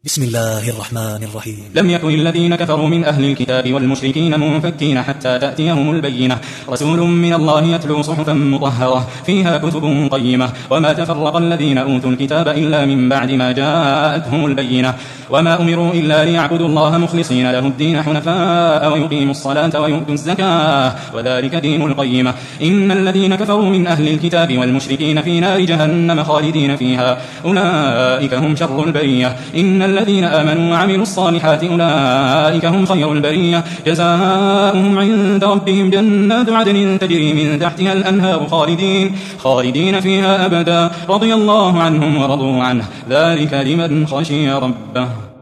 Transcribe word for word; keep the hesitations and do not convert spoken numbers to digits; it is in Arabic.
بسم الله الرحمن الرحيم. لم يكن الذين كفروا من أهل الكتاب والمشركين منفكين حتى تأتيهم البينة، رسول من الله يتلو صحفا مطهرة فيها كتب قيمة. وما تفرق الذين أوتوا الكتاب إلا من بعد ما جاءتهم البينة، وما أمروا إلا ليعبدوا الله مخلصين له الدين حنفاء ويقيموا الصلاة ويؤتوا الزكاة وذلك دين القيمة. إن الذين كفروا من أهل الكتاب والمشركين في نار جهنم خالدين فيها، أولئك هم شر البرية. إن الذين آمنوا وعملوا الصالحات أولئك هم خير البرية، جزاؤهم عند ربهم جنات عدن تجري من تحتها الأنهار خالدين خالدين فيها أبدا، رضي الله عنهم ورضوا عنه، ذلك لمن خشي ربه.